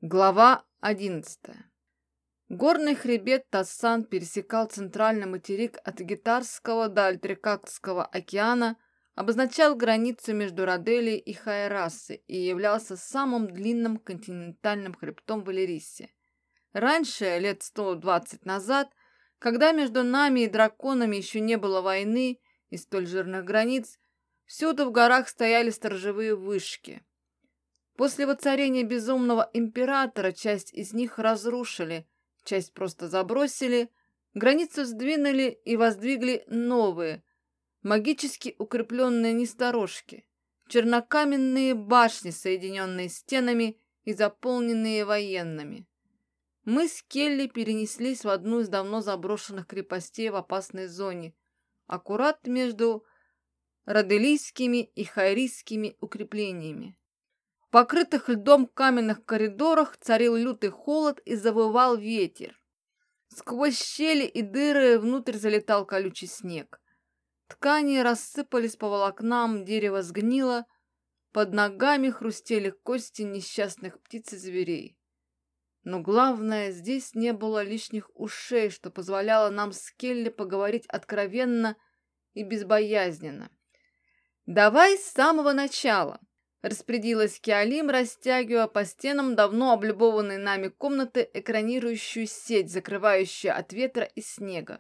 Глава 11. Горный хребет Тассан пересекал центральный материк от Гитарского до Альтрикакского океана, обозначал границу между Роделией и Хайрассой и являлся самым длинным континентальным хребтом в Элерисе. Раньше, лет 120 назад, когда между нами и драконами еще не было войны и столь жирных границ, всюду в горах стояли сторожевые вышки. После воцарения безумного императора часть из них разрушили, часть просто забросили, границу сдвинули и воздвигли новые, магически укрепленные несторожки, чернокаменные башни, соединенные стенами и заполненные военными. Мы с Келли перенеслись в одну из давно заброшенных крепостей в опасной зоне, аккурат между роделийскими и хайрийскими укреплениями. В покрытых льдом каменных коридорах царил лютый холод и завывал ветер. Сквозь щели и дыры внутрь залетал колючий снег. Ткани рассыпались по волокнам, дерево сгнило, под ногами хрустели кости несчастных птиц и зверей. Но главное, здесь не было лишних ушей, что позволяло нам с Келли поговорить откровенно и безбоязненно. «Давай с самого начала», — распорядилась Киалим, растягивая по стенам давно облюбованной нами комнаты экранирующую сеть, закрывающую от ветра и снега.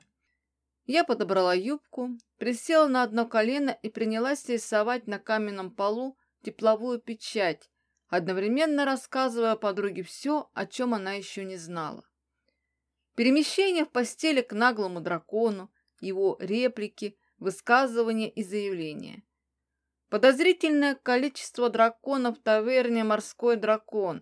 Я подобрала юбку, присела на одно колено и принялась рисовать на каменном полу тепловую печать, одновременно рассказывая подруге все, о чем она еще не знала. Перемещение в постели к наглому дракону, его реплики, высказывания и заявления. Подозрительное количество драконов в таверне «Морской дракон».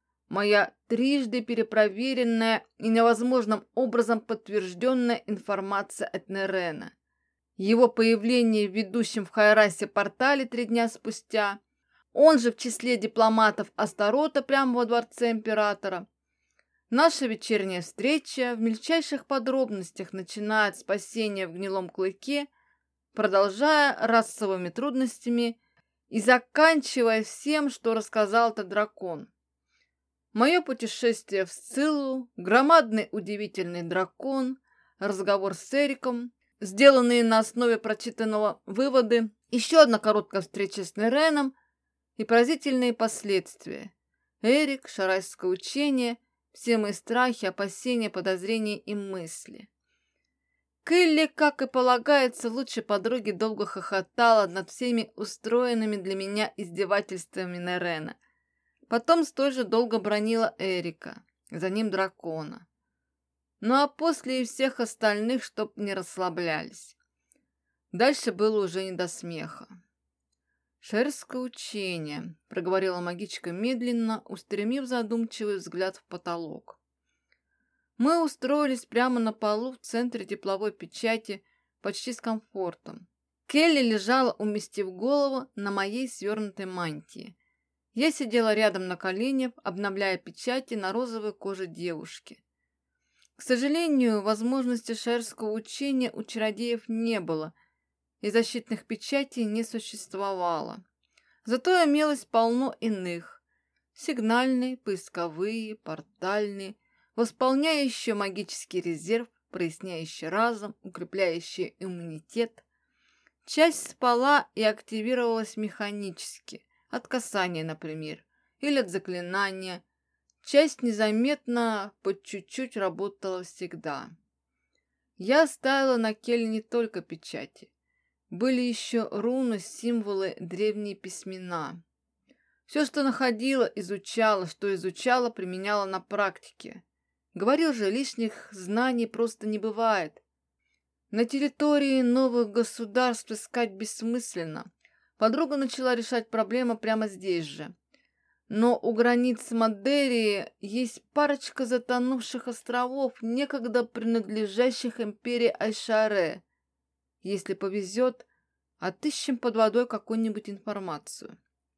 Моя трижды перепроверенная и невозможным образом подтвержденная информация от Нерена. Его появление в ведущем в Хайрасе портале 3 дня спустя, он же в числе дипломатов Астарота прямо во дворце императора. Наша вечерняя встреча в мельчайших подробностях, начиная от спасения в гнилом клыке, продолжая расовыми трудностями и заканчивая всем, что рассказал этот дракон. Мое путешествие в Сциллу, громадный удивительный дракон, разговор с Эриком, сделанные на основе прочитанного выводы, еще одна короткая встреча с Нереном и поразительные последствия. Эрик, шарайское учение, все мои страхи, опасения, подозрения и мысли. Келли, как и полагается, лучшей подруге долго хохотала над всеми устроенными для меня издевательствами Нерена. Потом столь же долго бранила Эрика, за ним дракона. Ну а после и всех остальных, чтоб не расслаблялись. Дальше было уже не до смеха. «Шерское учение», — проговорила магичка медленно, устремив задумчивый взгляд в потолок. Мы устроились прямо на полу в центре тепловой печати, почти с комфортом. Келли лежала, уместив голову на моей свернутой мантии. Я сидела рядом на коленях, обновляя печати на розовой коже девушки. К сожалению, возможности шерского учения у чародеев не было, и защитных печатей не существовало. Зато имелось полно иных. Сигнальные, поисковые, портальные, восполняющие магический резерв, проясняющий разум, укрепляющий иммунитет. Часть спала и активировалась механически, от касания, например, или от заклинания. Часть незаметно, по чуть-чуть работала всегда. Я ставила на Келли не только печати. Были еще руны, символы, древние письмена. Все, что находила, изучала, что изучала, применяла на практике. Говорил же, лишних знаний просто не бывает. На территории новых государств искать бессмысленно. Подруга начала решать проблему прямо здесь же. Но у границ Мадерии есть парочка затонувших островов, некогда принадлежащих империи Айшаре. Если повезет, отыщем под водой какую-нибудь информацию.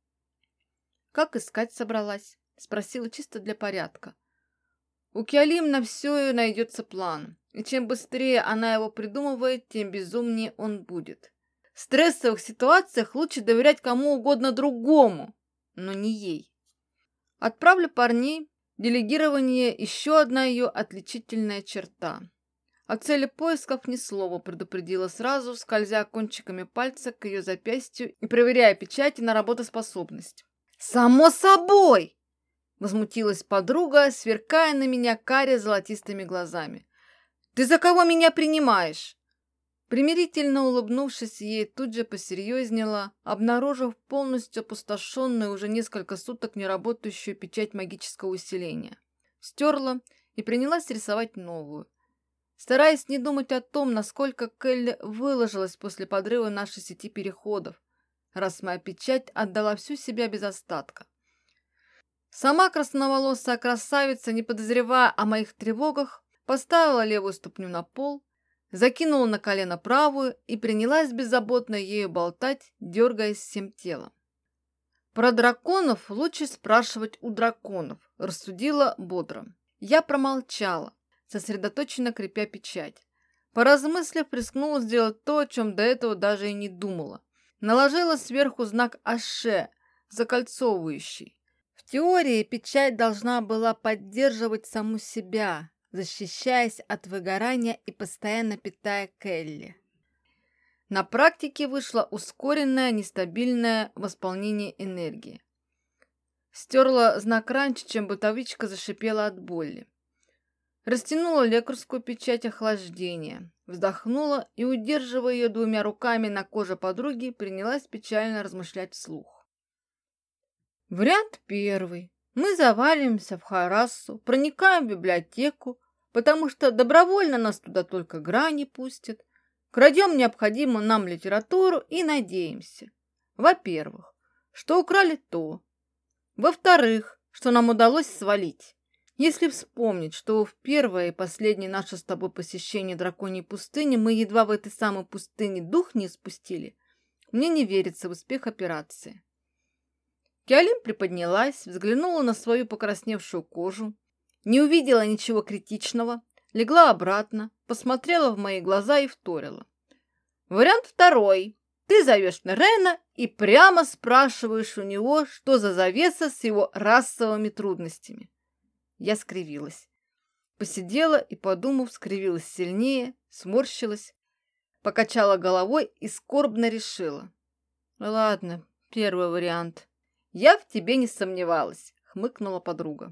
«Как искать собралась?» — спросила чисто для порядка. У Киалим на все найдется план, и чем быстрее она его придумывает, тем безумнее он будет. В стрессовых ситуациях лучше доверять кому угодно другому, но не ей. Отправлю парней, Делегирование – еще одна ее отличительная черта. О цели поисков ни слова предупредила сразу, скользя кончиками пальца к ее запястью и проверяя печати на работоспособность. «Само собой!» – возмутилась подруга, сверкая на меня каре золотистыми глазами. «Ты за кого меня принимаешь?» Примирительно улыбнувшись, ей тут же посерьезнела, обнаружив полностью опустошенную уже несколько суток неработающую печать магического усиления. Стерла и принялась рисовать новую, стараясь не думать о том, насколько Келли выложилась после подрыва нашей сети переходов, раз моя печать отдала всю себя без остатка. Сама красноволосая красавица, не подозревая о моих тревогах, поставила левую ступню на пол, закинула на колено правую и принялась беззаботно ею болтать, дергаясь всем телом. «Про драконов лучше спрашивать у драконов», – рассудила бодро. Я промолчала, сосредоточенно крепя печать. Поразмыслив, рискнула сделать то, о чем до этого даже и не думала. Наложила сверху знак Аше, закольцовывающий. В теории печать должна была поддерживать саму себя, защищаясь от выгорания и постоянно питая Келли. На практике вышло ускоренное, нестабильное восполнение энергии. Стерла знак раньше, чем бытовичка зашипела от боли. Растянула лекарскую печать охлаждения, вздохнула и, удерживая ее двумя руками на коже подруги, принялась печально размышлять вслух. Вариант первый. Мы заваливаемся в Харассу, проникаем в библиотеку, потому что добровольно нас туда только грани пустят, крадем необходимую нам литературу и надеемся. Во-первых, что украли то. Во-вторых, что нам удалось свалить. Если вспомнить, что в первое и последнее наше с тобой посещение драконьей пустыни мы едва в этой самой пустыне дух не испустили, мне не верится в успех операции. Киалин приподнялась, взглянула на свою покрасневшую кожу, не увидела ничего критичного, легла обратно, посмотрела в мои глаза и вторила. Вариант второй. Ты зовешь Нерена и прямо спрашиваешь у него, что за завеса с его расовыми трудностями. Я скривилась. Посидела и, подумав, скривилась сильнее, сморщилась, покачала головой и скорбно решила. Ладно, первый вариант. Я в тебе не сомневалась, хмыкнула подруга.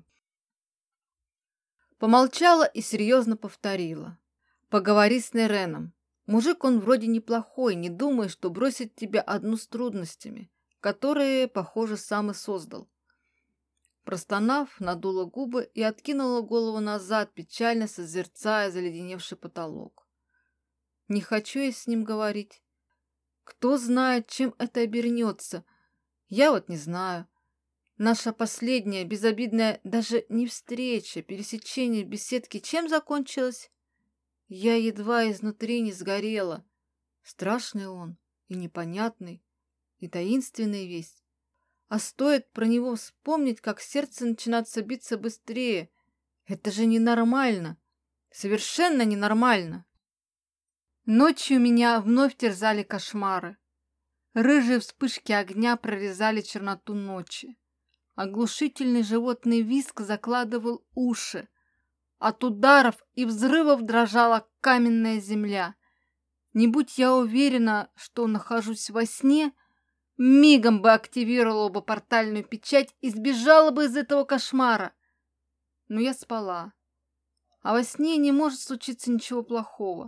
Помолчала и серьезно повторила. Поговори с Нереном. Мужик он вроде неплохой, не думай, что бросит тебя одну с трудностями, которые, похоже, сам и создал. Простонав, надула губы и откинула голову назад, печально созерцая заледеневший потолок. Не хочу я с ним говорить. Кто знает, чем это обернется. Я вот не знаю. Наша последняя, безобидная, даже не встреча, пересечение беседки чем закончилась? Я едва изнутри не сгорела. Страшный он, и непонятный, и таинственный весь. А стоит про него вспомнить, как сердце начинает биться быстрее. Это же ненормально. Совершенно ненормально. Ночью меня вновь терзали кошмары. Рыжие вспышки огня прорезали черноту ночи. Оглушительный животный визг закладывал уши. От ударов и взрывов дрожала каменная земля. Не будь я уверена, что нахожусь во сне, мигом бы активировала бы портальную печать и сбежала бы из этого кошмара. Но я спала. А во сне не может случиться ничего плохого.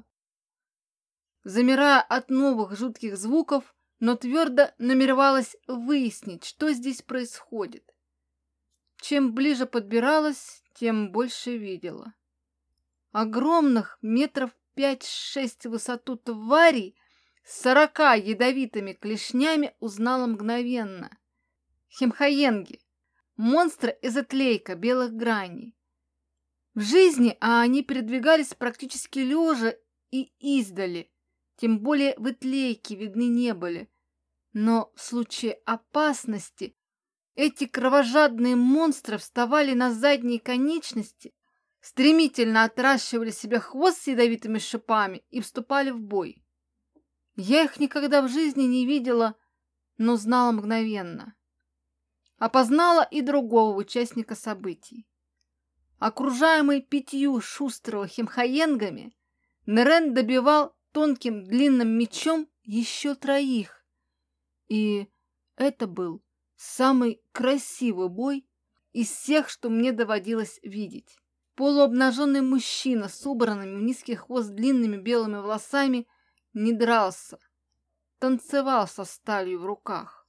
Замирая от новых жутких звуков, но твердо намеревалась выяснить, что здесь происходит. Чем ближе подбиралась, тем больше видела. Огромных метров 5-6 в высоту тварей с 40 ядовитыми клешнями узнала мгновенно. Хемхаенги, монстры из отлейка белых граней. В жизни они передвигались практически лежа и издали, тем более в отлейке видны не были. Но в случае опасности эти кровожадные монстры вставали на задние конечности, стремительно отращивали себе хвост с ядовитыми шипами и вступали в бой. Я их никогда в жизни не видела, но знала мгновенно. Опознала и другого участника событий. Окружаемый 5 шустрого химхаенгами, Нерен добивал тонким длинным мечом еще 3. И это был самый красивый бой из всех, что мне доводилось видеть. Полуобнаженный мужчина с убранными в низкий хвост длинными белыми волосами не дрался, танцевал со сталью в руках.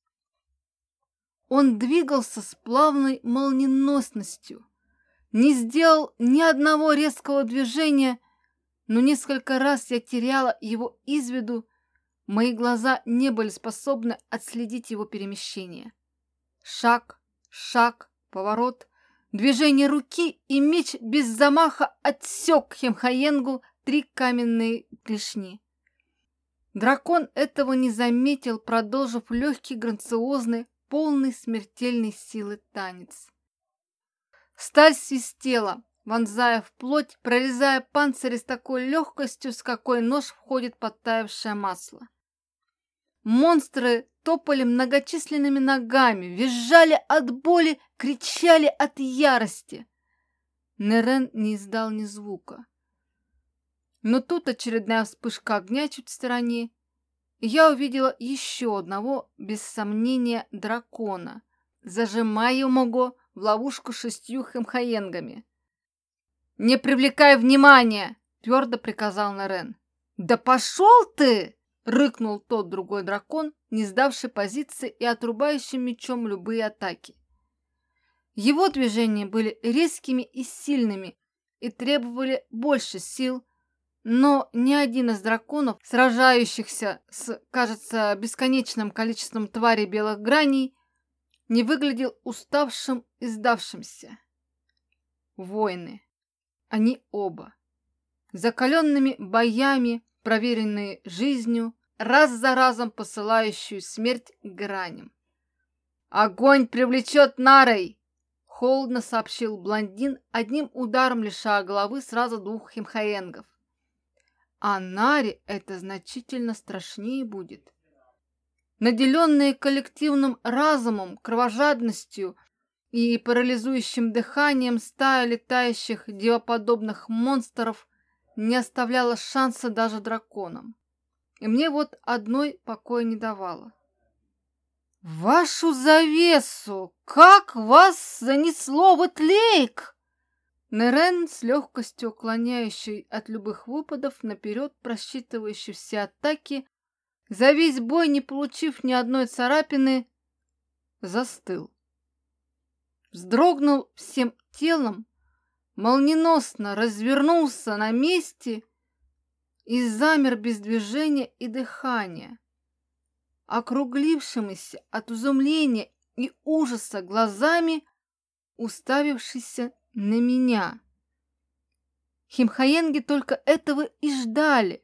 Он двигался с плавной молниеносностью, не сделал ни одного резкого движения, но несколько раз я теряла его из виду, мои глаза не были способны отследить его перемещение. Шаг, шаг, поворот, движение руки, и меч без замаха отсек химхаенгу 3 каменные клешни. Дракон этого не заметил, продолжив легкий, грациозный, полный смертельной силы танец. Сталь свистела, вонзая в плоть, прорезая панцирь с такой легкостью, с какой нож входит под таявшее масло. Монстры топали многочисленными ногами, визжали от боли, кричали от ярости. Нерен не издал ни звука. Но тут очередная вспышка огня чуть в стороне, и я увидела еще одного, без сомнения, дракона, зажимаемого в ловушку 6 химхаенгами. «Не привлекай внимания!» — твердо приказал Нерен. «Да пошел ты!» — рыкнул тот другой дракон, не сдавший позиции и отрубающий мечом любые атаки. Его движения были резкими и сильными и требовали больше сил, но ни один из драконов, сражающихся с, кажется, бесконечным количеством тварей белых граней, не выглядел уставшим и сдавшимся. Воины. Они оба. Закаленными боями, проверенные жизнью, раз за разом посылающую смерть граням. «Огонь привлечет нарой!» — холодно сообщил блондин, одним ударом лишая головы сразу 2 химхаенгов. А наре это значительно страшнее будет. Наделенные коллективным разумом, кровожадностью и парализующим дыханием, стая летающих девоподобных монстров не оставляла шанса даже драконам. И мне вот одной покоя не давала. «Вашу завесу! Как вас занесло в Этлейк!» Нерен, с легкостью уклоняющий от любых выпадов, наперед просчитывающий все атаки, за весь бой не получив ни одной царапины, застыл. Вздрогнул всем телом, молниеносно развернулся на месте и замер без движения и дыхания, округлившимися от изумления и ужаса глазами, уставившийся на меня. Химхаенги только этого и ждали.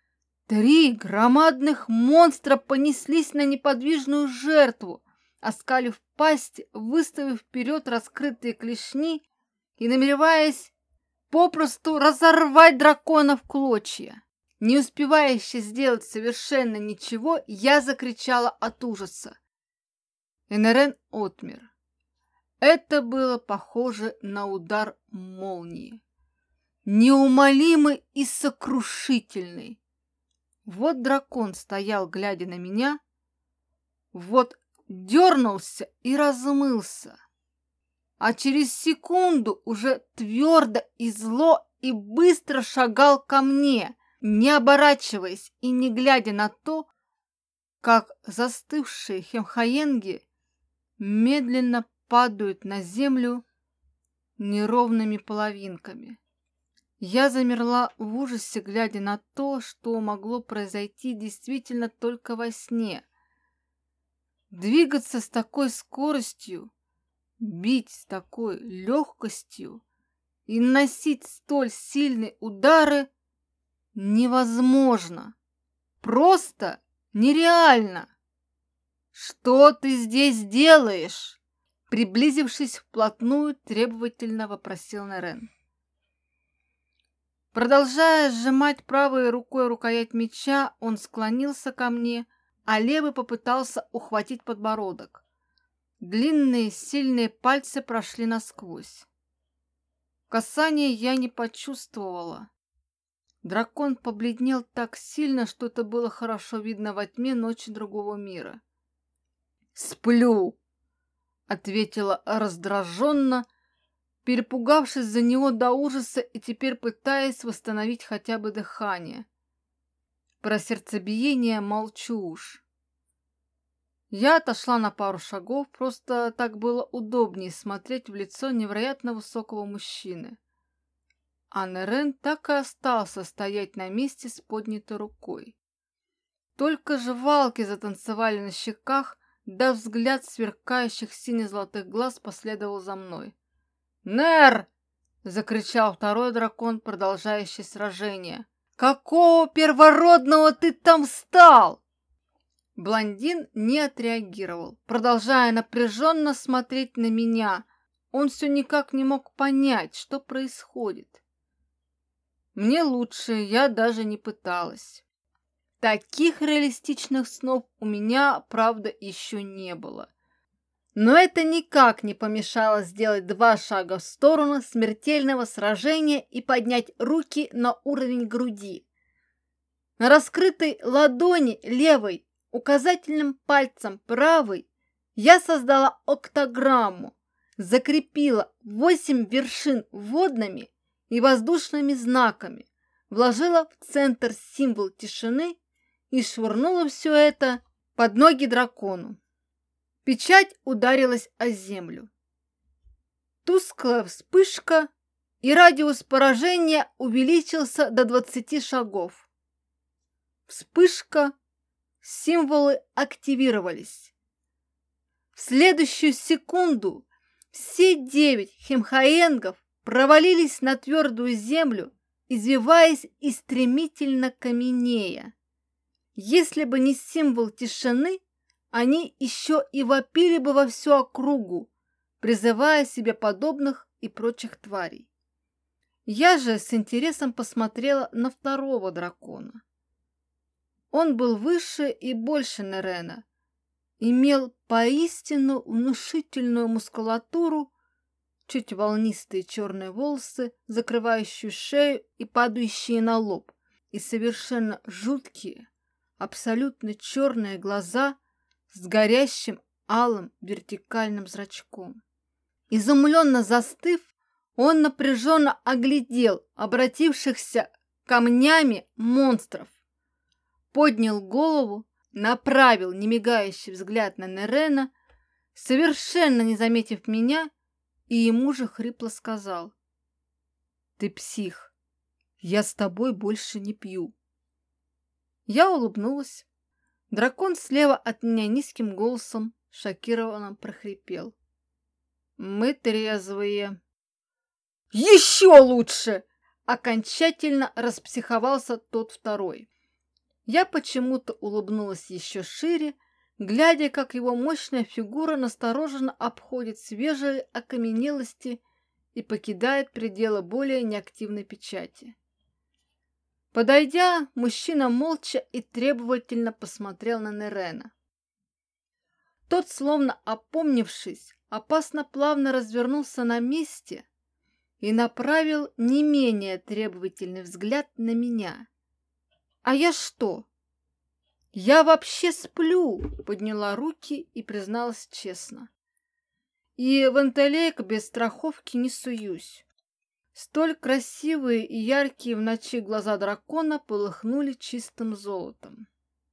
3 громадных монстра понеслись на неподвижную жертву, оскалив пасть, выставив вперед раскрытые клешни и намереваясь попросту разорвать дракона в клочья. Не успевая еще сделать совершенно ничего, я закричала от ужаса. И Нерен отмер. Это было похоже на удар молнии. Неумолимый и сокрушительный. Вот дракон стоял, глядя на меня, вот дернулся и размылся, а через секунду уже твердо и зло и быстро шагал ко мне, не оборачиваясь и не глядя на то, как застывшие химхаенги медленно падают на землю неровными половинками. Я замерла в ужасе, глядя на то, что могло произойти действительно только во сне. Двигаться с такой скоростью, бить с такой легкостью и наносить столь сильные удары невозможно. Просто нереально. «Что ты здесь делаешь?» Приблизившись вплотную, требовательно вопросил Нерен. Продолжая сжимать правой рукой рукоять меча, он склонился ко мне, а левый попытался ухватить подбородок. Длинные, сильные пальцы прошли насквозь. Касания я не почувствовала. Дракон побледнел так сильно, что это было хорошо видно во тьме ночи другого мира. «Сплю!» — ответила раздраженно, перепугавшись за него до ужаса и теперь пытаясь восстановить хотя бы дыхание. Про сердцебиение молчу уж. Я отошла на пару шагов, просто так было удобнее смотреть в лицо невероятно высокого мужчины. А Нерен так и остался стоять на месте с поднятой рукой. Только жвалки затанцевали на щеках, да взгляд сверкающих сине-золотых глаз последовал за мной. «Нер!» — закричал второй дракон, продолжающий сражение. «Какого первородного ты там встал?» Блондин не отреагировал, продолжая напряженно смотреть на меня. Он все никак не мог понять, что происходит. Мне лучше, я даже не пыталась. Таких реалистичных снов у меня, правда, еще не было. Но это никак не помешало сделать 2 шага в сторону смертельного сражения и поднять руки на уровень груди. На раскрытой ладони левой, указательным пальцем правой я создала октограмму, закрепила 8 вершин водными и воздушными знаками, вложила в центр символ тишины и швырнула все это под ноги дракону. Печать ударилась о землю. Тусклая вспышка, и радиус поражения увеличился до 20 шагов. Вспышка, символы активировались. В следующую секунду все 9 химхаенгов провалились на твердую землю, извиваясь и стремительно каменея. Если бы не символ тишины, они еще и вопили бы во всю округу, призывая себе подобных и прочих тварей. Я же с интересом посмотрела на второго дракона. Он был выше и больше Нерена, имел поистину внушительную мускулатуру, чуть волнистые черные волосы, закрывающие шею и падающие на лоб, и совершенно жуткие, абсолютно черные глаза с горящим алым вертикальным зрачком. Изумленно застыв, он напряженно оглядел обратившихся камнями монстров, поднял голову, направил немигающий взгляд на Нерена, совершенно не заметив меня, и ему же хрипло сказал: «Ты псих, я с тобой больше не пью». Я улыбнулась. Дракон слева от меня низким голосом шокированно прохрипел: «Мы трезвые». «Еще лучше!» Окончательно распсиховался тот второй. Я почему-то улыбнулась еще шире, глядя, как его мощная фигура настороженно обходит свежие окаменелости и покидает пределы более неактивной печати. Подойдя, мужчина молча и требовательно посмотрел на Нерена. Тот, словно опомнившись, опасно плавно развернулся на месте и направил не менее требовательный взгляд на меня. «А я что? Я вообще сплю!» — подняла руки и призналась честно. «И в интеллект без страховки не суюсь». Столь красивые и яркие в ночи глаза дракона полыхнули чистым золотом.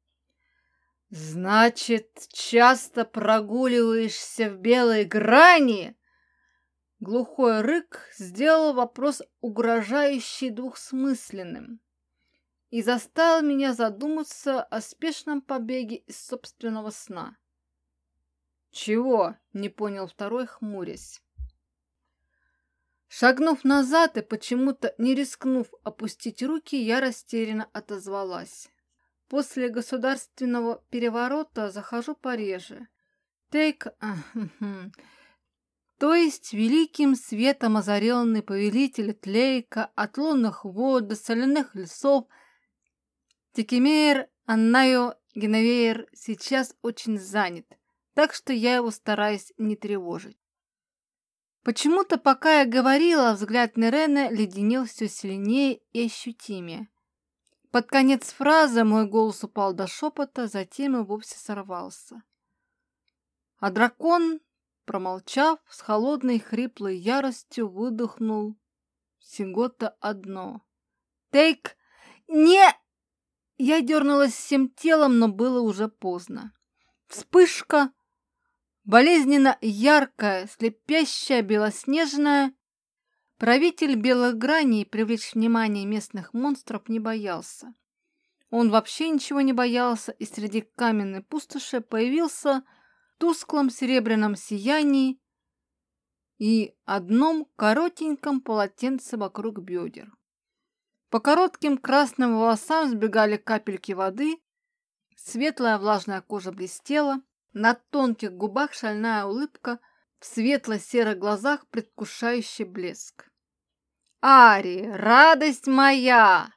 «Значит, часто прогуливаешься в белой грани?» Глухой рык сделал вопрос угрожающий двухсмысленным и заставил меня задуматься о спешном побеге из собственного сна. «Чего?» — не понял второй, хмурясь. Шагнув назад и почему-то не рискнув опустить руки, я растерянно отозвалась. После государственного переворота захожу пореже. То есть великим светом озаренный повелитель Тлейка от лунных вод до соляных лесов Текемейр Аннайо Геневейр сейчас очень занят, так что я его стараюсь не тревожить. Почему-то, пока я говорила, взгляд Нерена леденел все сильнее и ощутимее. Под конец фразы мой голос упал до шепота, затем и вовсе сорвался. А дракон, промолчав, с холодной хриплой яростью выдохнул всего-то одно. «Тейк, не!» Я дернулась всем телом, но было уже поздно. Вспышка, болезненно яркая, слепящая, белоснежная. Правитель белых граней привлечь внимание местных монстров не боялся. Он вообще ничего не боялся, и среди каменной пустоши появился в тусклом серебряном сиянии и одном коротеньком полотенце вокруг бедер. По коротким красным волосам сбегали капельки воды, светлая влажная кожа блестела, на тонких губах шальная улыбка, в светло-серых глазах предвкушающий блеск. «Ари, радость моя!»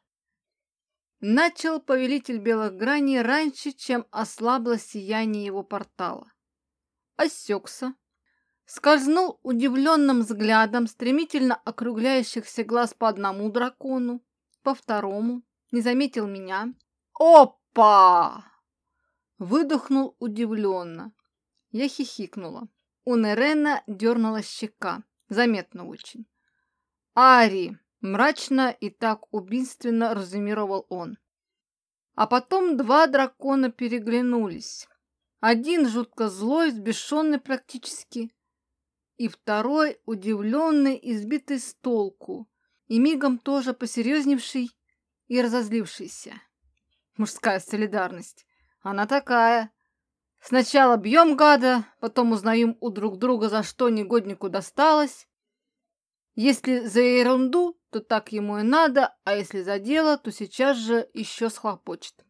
Начал повелитель белых граней раньше, чем ослабло сияние его портала. Осекся, скользнул удивленным взглядом стремительно округляющихся глаз по одному дракону, по второму, не заметил меня. «Опа!» Выдохнул удивленно. Я хихикнула. У Нерена дернула щека, заметно очень. «Ари!» — мрачно и так убийственно резюмировал он. А потом два дракона переглянулись. Один жутко злой, взбешенный практически, и второй удивленный и сбитый с толку, и мигом тоже посерьезневший и разозлившийся. Мужская солидарность. Она такая. Сначала бьем гада, потом узнаем у друг друга, за что негоднику досталось. Если за ерунду, то так ему и надо, а если за дело, то сейчас же еще схлопочет.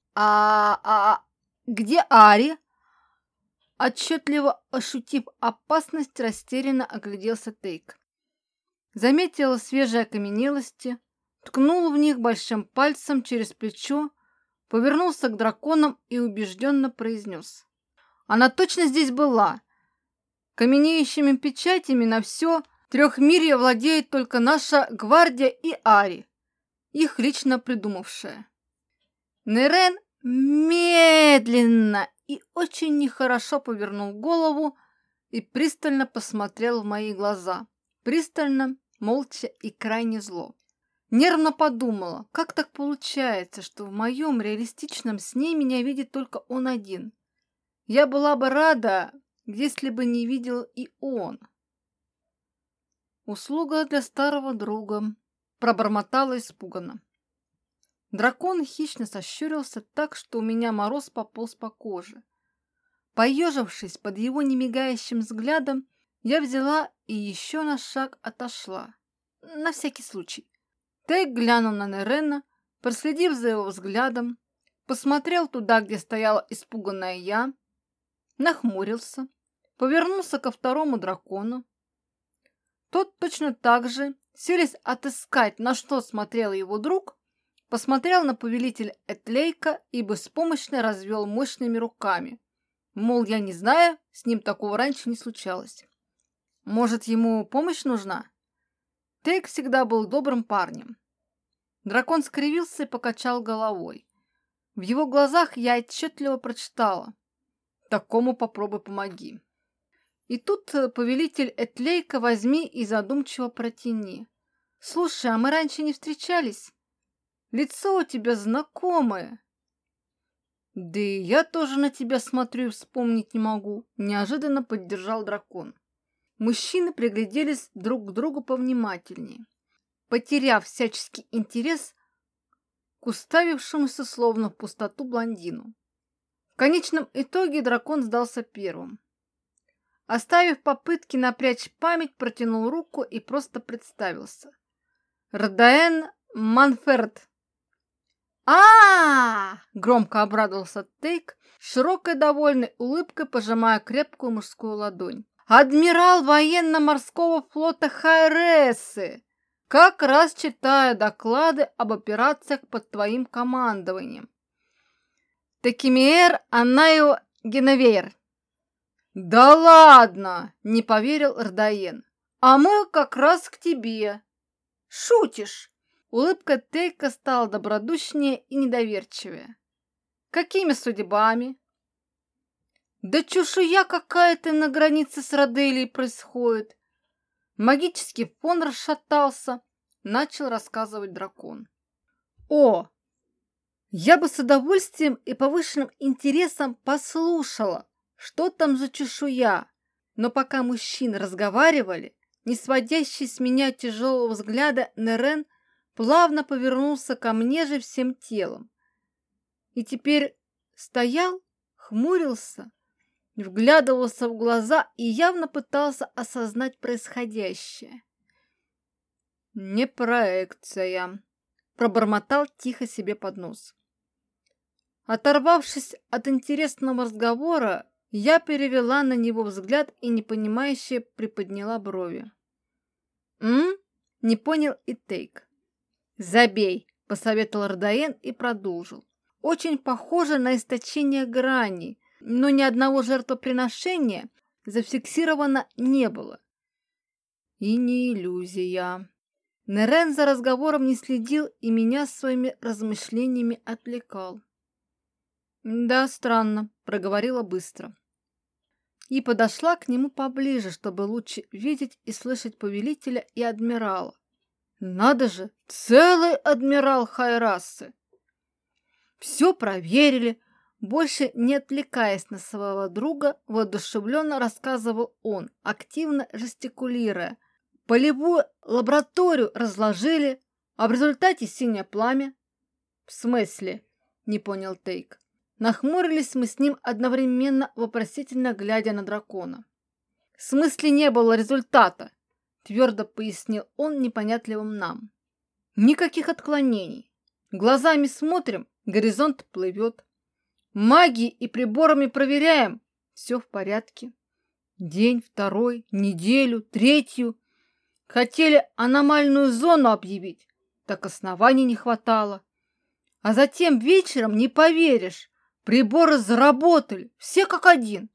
Где Ари?» Отчетливо ощутив опасность, растерянно огляделся Тейк. Заметила свежие окаменелости, ткнул в них большим пальцем через плечо, повернулся к драконам и убежденно произнес. «Она точно здесь была. Каменеющими печатями на все трехмирье владеет только наша гвардия и Ари, их лично придумавшая». Нерен медленно и очень нехорошо повернул голову и пристально посмотрел в мои глаза. Пристально, молча и крайне зло. Нервно подумала, как так получается, что в моем реалистичном сне меня видит только он один. Я была бы рада, если бы не видел и он. «Услуга для старого друга», — пробормотала испуганно. Дракон хищно сощурился так, что у меня мороз пополз по коже. Поежившись под его немигающим взглядом, я взяла и еще на шаг отошла. На всякий случай. Тейк глянул на Нерена, проследив за его взглядом, посмотрел туда, где стояла испуганная я, нахмурился, повернулся ко второму дракону. Тот точно так же, силясь отыскать, на что смотрел его друг, посмотрел на повелителя Этлейка и беспомощно развел мощными руками. Мол, я не знаю, с ним такого раньше не случалось. Может, ему помощь нужна? Тейк всегда был добрым парнем. Дракон скривился и покачал головой. В его глазах я отчетливо прочитала: «Такому попробуй помоги». И тут повелитель Этлейка возьми и задумчиво протяни. «Слушай, а мы раньше не встречались? Лицо у тебя знакомое». «Да и я тоже на тебя смотрю и вспомнить не могу», — неожиданно поддержал дракон. Мужчины пригляделись друг к другу повнимательнее, потеряв всяческий интерес к уставившемуся словно в пустоту блондину. В конечном итоге дракон сдался первым. Оставив попытки напрячь память, протянул руку и просто представился. «Рдаэн Манферд». Громко обрадовался Тейк, широкой довольной улыбкой пожимая крепкую мужскую ладонь. «Адмирал военно-морского флота Хайресы! Как раз читаю доклады об операциях под твоим командованием. Текимиэр Анайо Геневейр». «Да ладно!» — не поверил Рдаен. А мы как раз к тебе. Шутишь? Улыбка Тейка стала добродушнее и недоверчивее. Какими судьбами? Да чешуя какая-то на границе с Роделией происходит. Магический фон расшатался, начал рассказывать дракон. О, я бы с удовольствием и повышенным интересом послушала, что там за чешуя, но пока мужчины разговаривали, не сводящий с меня тяжелого взгляда Нерен плавно повернулся ко мне же всем телом. И теперь стоял, хмурился, вглядывался в глаза и явно пытался осознать происходящее. «Не проекция», — пробормотал тихо себе под нос. Оторвавшись от интересного разговора, я перевела на него взгляд и непонимающе приподняла брови. «М?» — не понял и Тейк. «Забей», — посоветовал Рдаен и продолжил. «Очень похоже на источение граней, но ни одного жертвоприношения зафиксировано не было». И не иллюзия. Нерен за разговором не следил и меня своими размышлениями отвлекал. «Да, странно», — проговорила быстро. И подошла к нему поближе, чтобы лучше видеть и слышать повелителя и адмирала. Надо же, целый адмирал Хайрасы! Все проверили, больше не отвлекаясь на своего друга, воодушевленно рассказывал он, активно жестикулируя. Полевую лабораторию разложили, а в результате синее пламя. В смысле? Не понял Тейк. Нахмурились мы с ним одновременно, вопросительно глядя на дракона. В смысле не было результата? Твердо пояснил он непонятливым нам. Никаких отклонений. Глазами смотрим, горизонт плывет. Магией и приборами проверяем. Все в порядке. День, второй, неделю, третью. Хотели аномальную зону объявить, так оснований не хватало. А затем вечером, не поверишь, приборы заработали, все как один.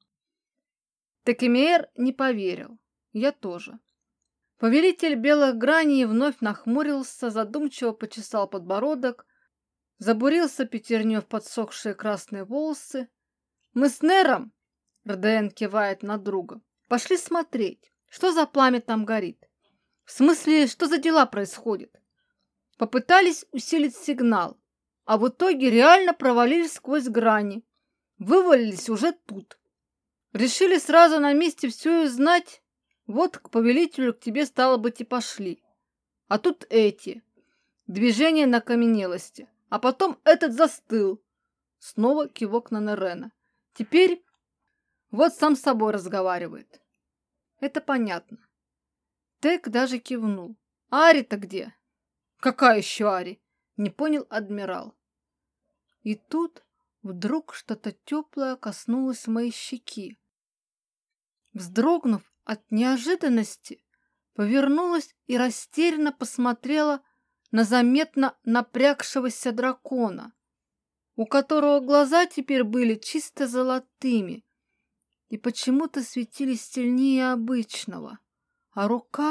Текемир не поверил, я тоже. Повелитель белых граней вновь нахмурился, задумчиво почесал подбородок, забурился пятерней в подсохшие красные волосы. Мы с Нером, Рден кивает на друга, пошли смотреть, что за пламя там горит. В смысле, что за дела происходят? Попытались усилить сигнал, а в итоге реально провалились сквозь грани. Вывалились уже тут. Решили сразу на месте все узнать. Вот к повелителю к тебе, стало быть, и пошли. А тут эти. Движения на каменелости. А потом этот застыл. Снова кивок на Нерена. Теперь вот сам с собой разговаривает. Это понятно. Тек даже кивнул. Ари-то где? Какая еще Ари? Не понял адмирал. И тут вдруг что-то теплое коснулось моей щеки. Вздрогнув от неожиданности, повернулась и растерянно посмотрела на заметно напрягшегося дракона, у которого глаза теперь были чисто золотыми и почему-то светились сильнее обычного, а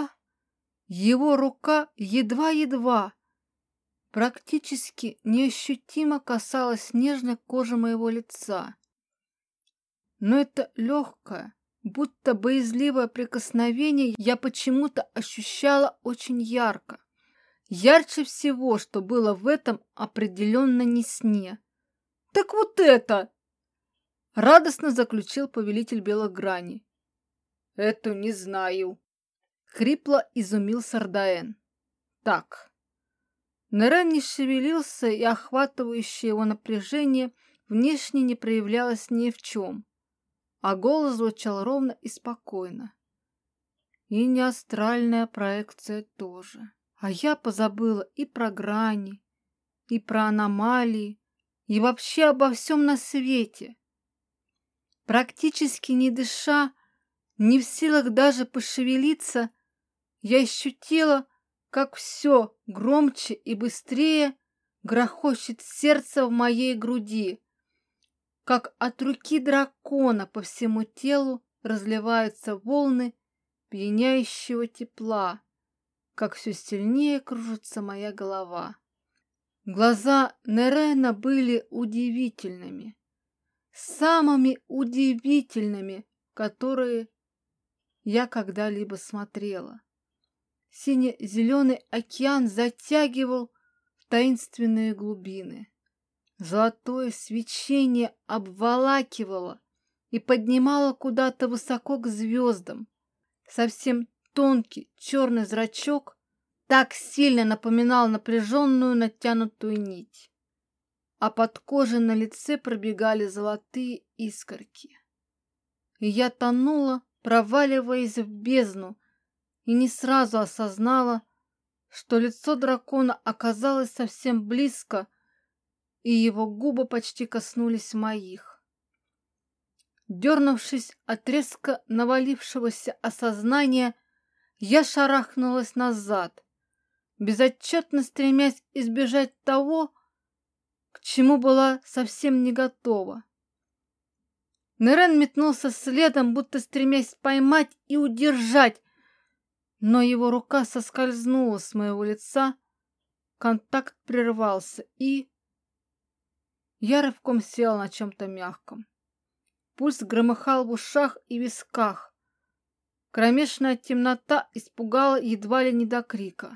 его рука едва-едва, практически неощутимо касалась нежной кожи моего лица. Но это легкое, будто боязливое прикосновение я почему-то ощущала очень ярко. Ярче всего, что было в этом, определенно не сне. «Так вот это!» — радостно заключил повелитель белых граней. «Эту не знаю», — хрипло изумился Рдаен. «Так». Нерен не шевелился, и охватывающее его напряжение внешне не проявлялось ни в чем, а голос звучал ровно и спокойно. И не астральная проекция тоже. А я позабыла и про грани, и про аномалии, и вообще обо всем на свете. Практически не дыша, не в силах даже пошевелиться, я ощутила, как все громче и быстрее грохочет сердце в моей груди, как от руки дракона по всему телу разливаются волны пьяняющего тепла, как все сильнее кружится моя голова. Глаза Нерена были удивительными, самыми удивительными, которые я когда-либо смотрела. Сине-зеленый океан затягивал в таинственные глубины. Золотое свечение обволакивало и поднимало куда-то высоко к звездам. Совсем тонкий черный зрачок так сильно напоминал напряженную натянутую нить, а под кожей на лице пробегали золотые искорки. И я тонула, проваливаясь в бездну, и не сразу осознала, что лицо дракона оказалось совсем близко, и его губы почти коснулись моих. Дернувшись от резко навалившегося осознания, я шарахнулась назад, безотчетно стремясь избежать того, к чему была совсем не готова. Нерен метнулся следом, будто стремясь поймать и удержать, но его рука соскользнула с моего лица, контакт прервался, и я рывком села на чем-то мягком. Пульс громыхал в ушах и висках. Кромешная темнота испугала едва ли не до крика.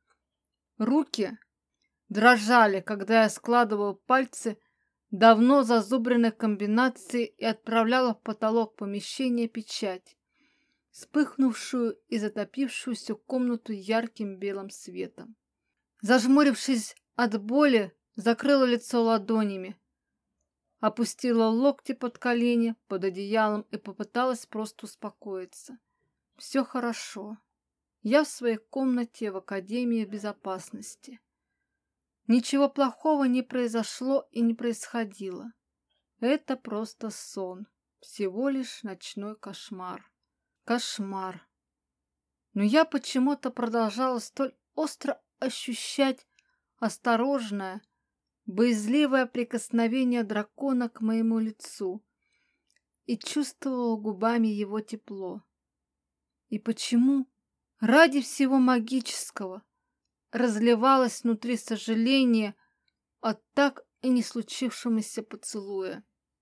Руки дрожали, когда я складывала пальцы давно зазубренной комбинации и отправляла в потолок помещения печать, вспыхнувшую и затопившую всю комнату ярким белым светом. Зажмурившись от боли, закрыла лицо ладонями, опустила локти под колени, под одеялом и попыталась просто успокоиться. Все хорошо. Я в своей комнате в Академии безопасности. Ничего плохого не произошло и не происходило. Это просто сон, всего лишь ночной кошмар. Кошмар. Но я почему-то продолжала столь остро ощущать осторожное, боязливое прикосновение дракона к моему лицу и чувствовала губами его тепло. И почему ради всего магического разливалось внутри сожаление от так и не случившегося поцелуя?